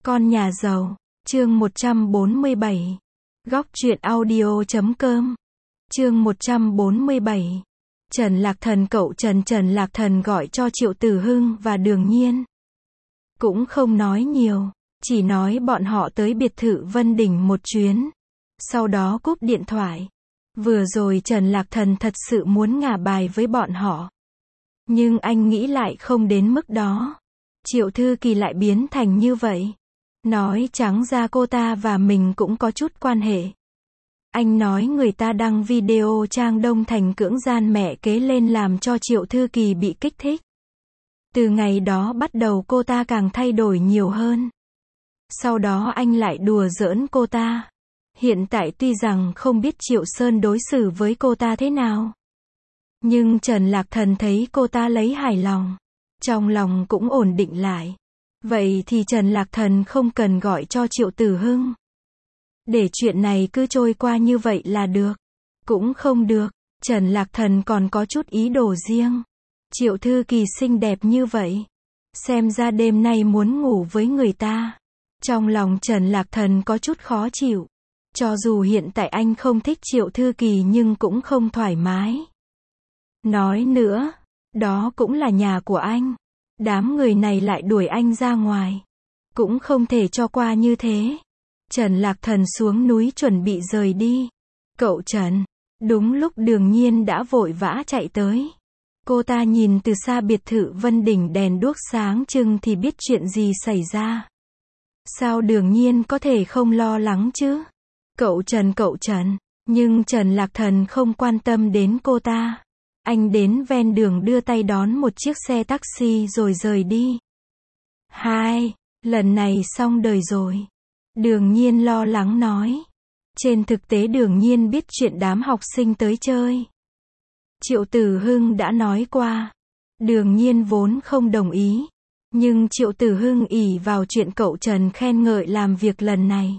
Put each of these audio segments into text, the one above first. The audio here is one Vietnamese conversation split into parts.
Con nhà giàu, chương 147. Góc truyện audio.com. Chương 147. Trần Lạc Thần cậu Trần Lạc Thần gọi cho Triệu Tử Hưng và Đường Nhiên. Cũng không nói nhiều, chỉ nói bọn họ tới biệt thự Vân Đỉnh một chuyến. Sau đó cúp điện thoại. Vừa rồi Trần Lạc Thần thật sự muốn ngả bài với bọn họ. Nhưng anh nghĩ lại không đến mức đó. Triệu Thư Kỳ lại biến thành như vậy. Nói trắng ra cô ta và mình cũng có chút quan hệ. Anh nói người ta đăng video Trang Đông Thành cưỡng gian mẹ kế lên làm cho Triệu Thư Kỳ bị kích thích. Từ ngày đó bắt đầu cô ta càng thay đổi nhiều hơn. Sau đó anh lại đùa giỡn cô ta. Hiện tại tuy rằng không biết Triệu Sơn đối xử với cô ta thế nào. Nhưng Trần Lạc Thần thấy cô ta lấy hài lòng. Trong lòng cũng ổn định lại. Vậy thì Trần Lạc Thần không cần gọi cho Triệu Tử Hưng. Để chuyện này cứ trôi qua như vậy là được. Cũng không được. Trần Lạc Thần còn có chút ý đồ riêng. Triệu Thư Kỳ xinh đẹp như vậy. Xem ra đêm nay muốn ngủ với người ta. Trong lòng Trần Lạc Thần có chút khó chịu. Cho dù hiện tại anh không thích Triệu Thư Kỳ nhưng cũng không thoải mái. Nói nữa, đó cũng là nhà của anh. Đám người này lại đuổi anh ra ngoài. Cũng không thể cho qua như thế. Trần Lạc Thần xuống núi chuẩn bị rời đi. Cậu Trần. Đúng lúc Đường Nhiên đã vội vã chạy tới. Cô ta nhìn từ xa biệt thự Vân Đỉnh đèn đuốc sáng trưng thì biết chuyện gì xảy ra. Sao Đường Nhiên có thể không lo lắng chứ? Cậu Trần. Nhưng Trần Lạc Thần không quan tâm đến cô ta. Anh đến ven đường đưa tay đón một chiếc xe taxi rồi rời đi. Lần này xong đời rồi. Đường Nhiên lo lắng nói. Trên thực tế Đường Nhiên biết chuyện đám học sinh tới chơi. Triệu Tử Hưng đã nói qua. Đường Nhiên vốn không đồng ý. Nhưng Triệu Tử Hưng ỷ vào chuyện cậu Trần khen ngợi làm việc lần này.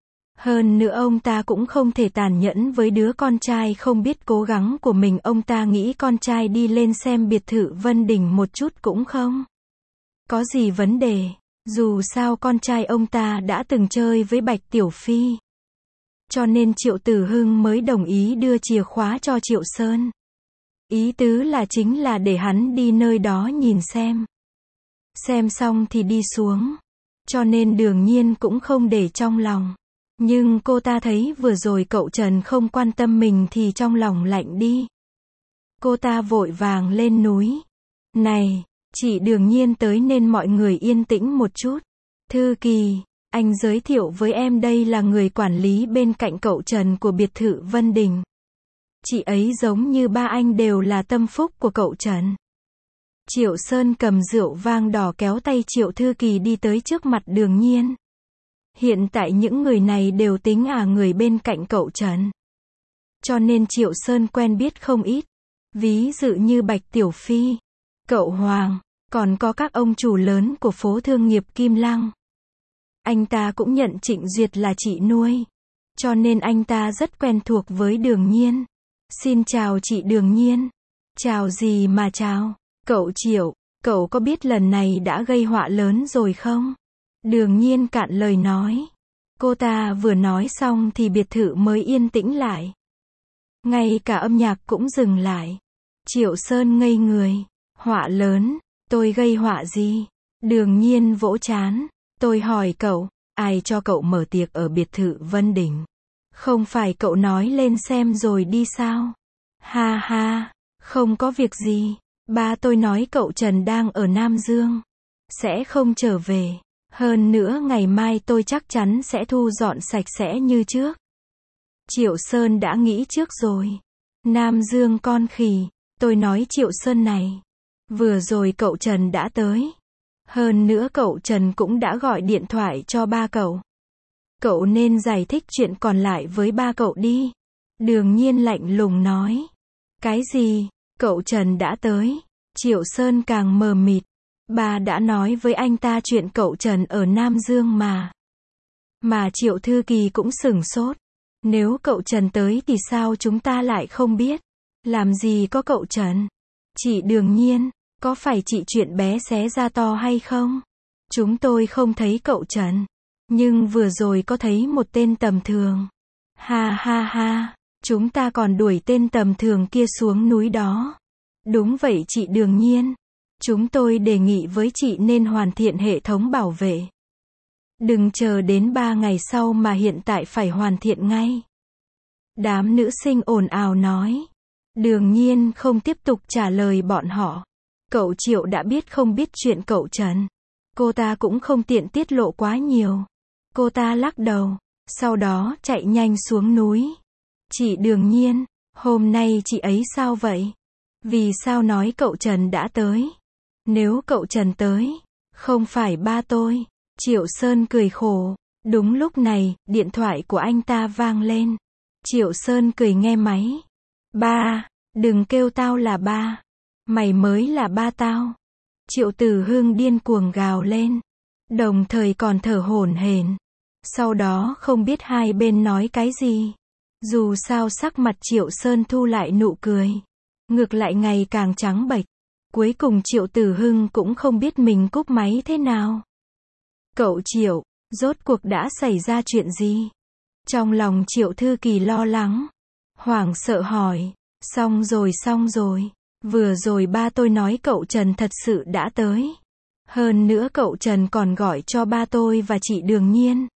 Hơn nữa ông ta cũng không thể tàn nhẫn với đứa con trai không biết cố gắng của mình. Ông ta nghĩ con trai đi lên xem biệt thự Vân Đỉnh một chút cũng không có gì vấn đề. Dù sao con trai ông ta đã từng chơi với Bạch Tiểu Phi. Cho nên Triệu Tử Hưng mới đồng ý đưa chìa khóa cho Triệu Sơn. Ý tứ là chính là để hắn đi nơi đó nhìn xem. Xem xong thì đi xuống. Cho nên Đường Nhiên cũng không để trong lòng. Nhưng cô ta thấy vừa rồi cậu Trần không quan tâm mình thì trong lòng lạnh đi. Cô ta vội vàng lên núi. Này, chị Đường Nhiên tới nên mọi người yên tĩnh một chút. Thư Kỳ, anh giới thiệu với em đây là người quản lý bên cạnh cậu Trần của biệt thự Vân Đỉnh. Chị ấy giống như ba anh đều là tâm phúc của cậu Trần. Triệu Sơn cầm rượu vang đỏ kéo tay Triệu Thư Kỳ đi tới trước mặt Đường Nhiên. Hiện tại những người này đều tính người bên cạnh cậu Trần. Cho nên Triệu Sơn quen biết không ít. Ví dụ như Bạch Tiểu Phi, cậu Hoàng, còn có các ông chủ lớn của phố thương nghiệp Kim Lăng. Anh ta cũng nhận Trịnh Duyệt là chị nuôi. Cho nên anh ta rất quen thuộc với Đường Nhiên. Xin chào chị Đường Nhiên. Chào gì mà chào. Cậu Triệu, cậu có biết lần này đã gây họa lớn rồi không? Đường Nhiên cạn lời nói. Cô ta vừa nói xong thì biệt thự mới yên tĩnh lại. Ngay cả âm nhạc cũng dừng lại. Triệu Sơn ngây người. Họa lớn? Tôi gây họa gì? Đường Nhiên vỗ trán. Tôi hỏi cậu, ai cho cậu mở tiệc ở biệt thự Vân Đỉnh? Không phải cậu nói lên xem rồi đi sao? Ha, không có việc gì. Ba tôi nói cậu Trần đang ở Nam Dương. Sẽ không trở về. Hơn nữa ngày mai tôi chắc chắn sẽ thu dọn sạch sẽ như trước. Triệu Sơn đã nghĩ trước rồi. Nam Dương con khỉ. Tôi nói Triệu Sơn này. Vừa rồi cậu Trần đã tới. Hơn nữa cậu Trần cũng đã gọi điện thoại cho ba cậu. Cậu nên giải thích chuyện còn lại với ba cậu đi. Đường Nhiên lạnh lùng nói. Cái gì? Cậu Trần đã tới. Triệu Sơn càng mờ mịt. Bà đã nói với anh ta chuyện cậu Trần ở Nam Dương mà. Mà Triệu Thư Kỳ cũng sửng sốt. Nếu cậu Trần tới thì sao chúng ta lại không biết? Làm gì có cậu Trần? Chị Đường Nhiên, có phải chị chuyện bé xé ra to hay không? Chúng tôi không thấy cậu Trần. Nhưng vừa rồi có thấy một tên tầm thường. Ha ha ha, chúng ta còn đuổi tên tầm thường kia xuống núi đó. Đúng vậy chị Đường Nhiên. Chúng tôi đề nghị với chị nên hoàn thiện hệ thống bảo vệ. Đừng chờ đến 3 ngày sau mà hiện tại phải hoàn thiện ngay. Đám nữ sinh ồn ào nói. Đường Nhiên không tiếp tục trả lời bọn họ. Cậu Triệu đã biết không biết chuyện cậu Trần. Cô ta cũng không tiện tiết lộ quá nhiều. Cô ta lắc đầu, sau đó chạy nhanh xuống núi. Chị Đường Nhiên, hôm nay chị ấy sao vậy? Vì sao nói cậu Trần đã tới? Nếu cậu Trần tới, không phải ba tôi. Triệu Sơn cười khổ. Đúng lúc này, điện thoại của anh ta vang lên. Triệu Sơn cười nghe máy. Ba, đừng kêu tao là ba. Mày mới là ba tao. Triệu Tử Hưng điên cuồng gào lên. Đồng thời còn thở hổn hển. Sau đó không biết hai bên nói cái gì. Dù sao sắc mặt Triệu Sơn thu lại nụ cười. Ngược lại ngày càng trắng bệch. Cuối cùng Triệu Tử Hưng cũng không biết mình cúp máy thế nào. Cậu Triệu, rốt cuộc đã xảy ra chuyện gì? Trong lòng Triệu Thư Kỳ lo lắng. Hoảng sợ hỏi. Xong rồi. Vừa rồi ba tôi nói cậu Trần thật sự đã tới. Hơn nữa cậu Trần còn gọi cho ba tôi và chị Đường Nhiên.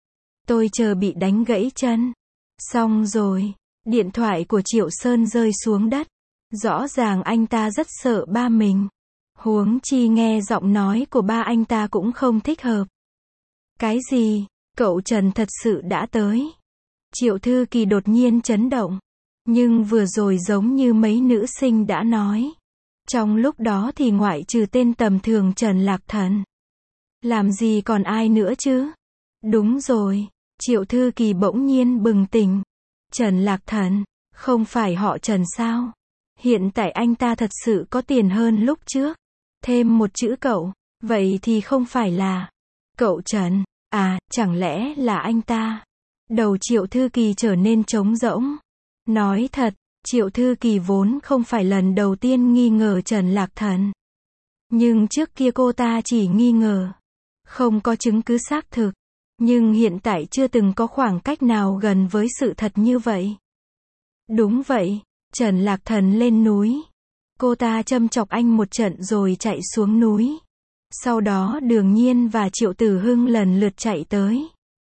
Tôi chờ bị đánh gãy chân. Xong rồi. Điện thoại của Triệu Sơn rơi xuống đất. Rõ ràng anh ta rất sợ ba mình. Huống chi nghe giọng nói của ba anh ta cũng không thích hợp. Cái gì? Cậu Trần thật sự đã tới. Triệu Thư Kỳ đột nhiên chấn động. Nhưng vừa rồi giống như mấy nữ sinh đã nói. Trong lúc đó thì ngoại trừ tên tầm thường Trần Lạc Thần. Làm gì còn ai nữa chứ? Đúng rồi. Triệu Thư Kỳ bỗng nhiên bừng tỉnh. Trần Lạc Thần, không phải họ Trần sao? Hiện tại anh ta thật sự có tiền hơn lúc trước. Thêm một chữ cậu, vậy thì không phải là cậu Trần, à, chẳng lẽ là anh ta? Đầu Triệu Thư Kỳ trở nên trống rỗng. Nói thật, Triệu Thư Kỳ vốn không phải lần đầu tiên nghi ngờ Trần Lạc Thần. Nhưng trước kia cô ta chỉ nghi ngờ. Không có chứng cứ xác thực. Nhưng hiện tại chưa từng có khoảng cách nào gần với sự thật như vậy. Đúng vậy, Trần Lạc Thần lên núi. Cô ta châm chọc anh một trận rồi chạy xuống núi. Sau đó Đường Nhiên và Triệu Tử Hưng lần lượt chạy tới.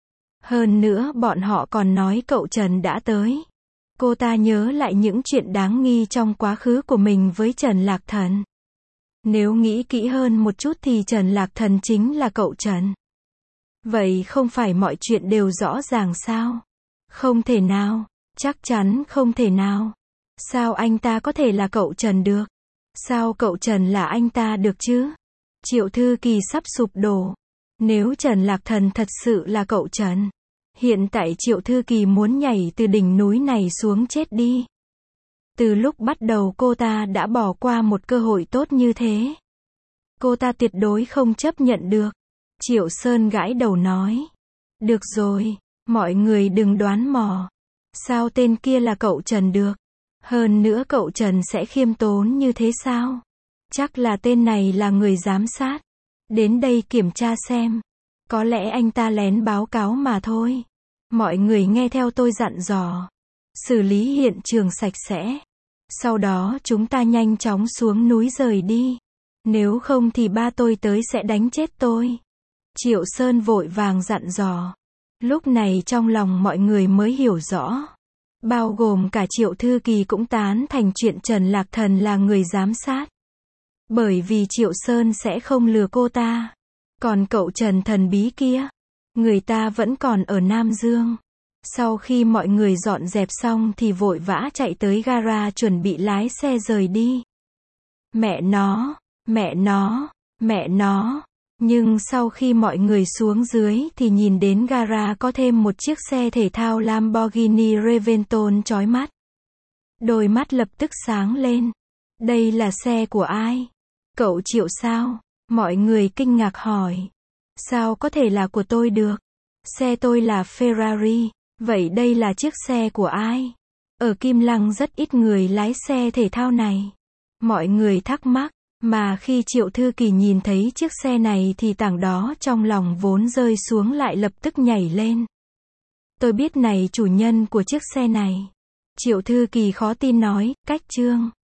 Hơn nữa bọn họ còn nói cậu Trần đã tới. Cô ta nhớ lại những chuyện đáng nghi trong quá khứ của mình với Trần Lạc Thần. Nếu nghĩ kỹ hơn một chút thì Trần Lạc Thần chính là cậu Trần. Vậy không phải mọi chuyện đều rõ ràng sao? Không thể nào, chắc chắn không thể nào. Sao anh ta có thể là cậu Trần được? Sao cậu Trần là anh ta được chứ? Triệu Thư Kỳ sắp sụp đổ. Nếu Trần Lạc Thần thật sự là cậu Trần, hiện tại Triệu Thư Kỳ muốn nhảy từ đỉnh núi này xuống chết đi. Từ lúc bắt đầu cô ta đã bỏ qua một cơ hội tốt như thế. Cô ta tuyệt đối không chấp nhận được. Triệu Sơn gãi đầu nói. Được rồi, mọi người đừng đoán mò. Sao tên kia là cậu Trần được? Hơn nữa cậu Trần sẽ khiêm tốn như thế sao? Chắc là tên này là người giám sát. Đến đây kiểm tra xem. Có lẽ anh ta lén báo cáo mà thôi. Mọi người nghe theo tôi dặn dò. Xử lý hiện trường sạch sẽ. Sau đó chúng ta nhanh chóng xuống núi rời đi. Nếu không thì ba tôi tới sẽ đánh chết tôi. Triệu Sơn vội vàng dặn dò. Lúc này trong lòng mọi người mới hiểu rõ. Bao gồm cả Triệu Thư Kỳ cũng tán thành chuyện Trần Lạc Thần là người giám sát. Bởi vì Triệu Sơn sẽ không lừa cô ta. Còn cậu Trần thần bí kia, người ta vẫn còn ở Nam Dương. Sau khi mọi người dọn dẹp xong thì vội vã chạy tới gara chuẩn bị lái xe rời đi. Mẹ nó. Nhưng sau khi mọi người xuống dưới thì nhìn đến gara có thêm một chiếc xe thể thao Lamborghini Reventon chói mắt. Đôi mắt lập tức sáng lên. Đây là xe của ai? Cậu Triệu sao? Mọi người kinh ngạc hỏi. Sao có thể là của tôi được? Xe tôi là Ferrari. Vậy đây là chiếc xe của ai? Ở Kim Lăng rất ít người lái xe thể thao này. Mọi người thắc mắc. Mà khi Triệu Thư Kỳ nhìn thấy chiếc xe này thì tảng đó trong lòng vốn rơi xuống lại lập tức nhảy lên. Tôi biết này chủ nhân của chiếc xe này. Triệu Thư Kỳ khó tin nói, cách Trương.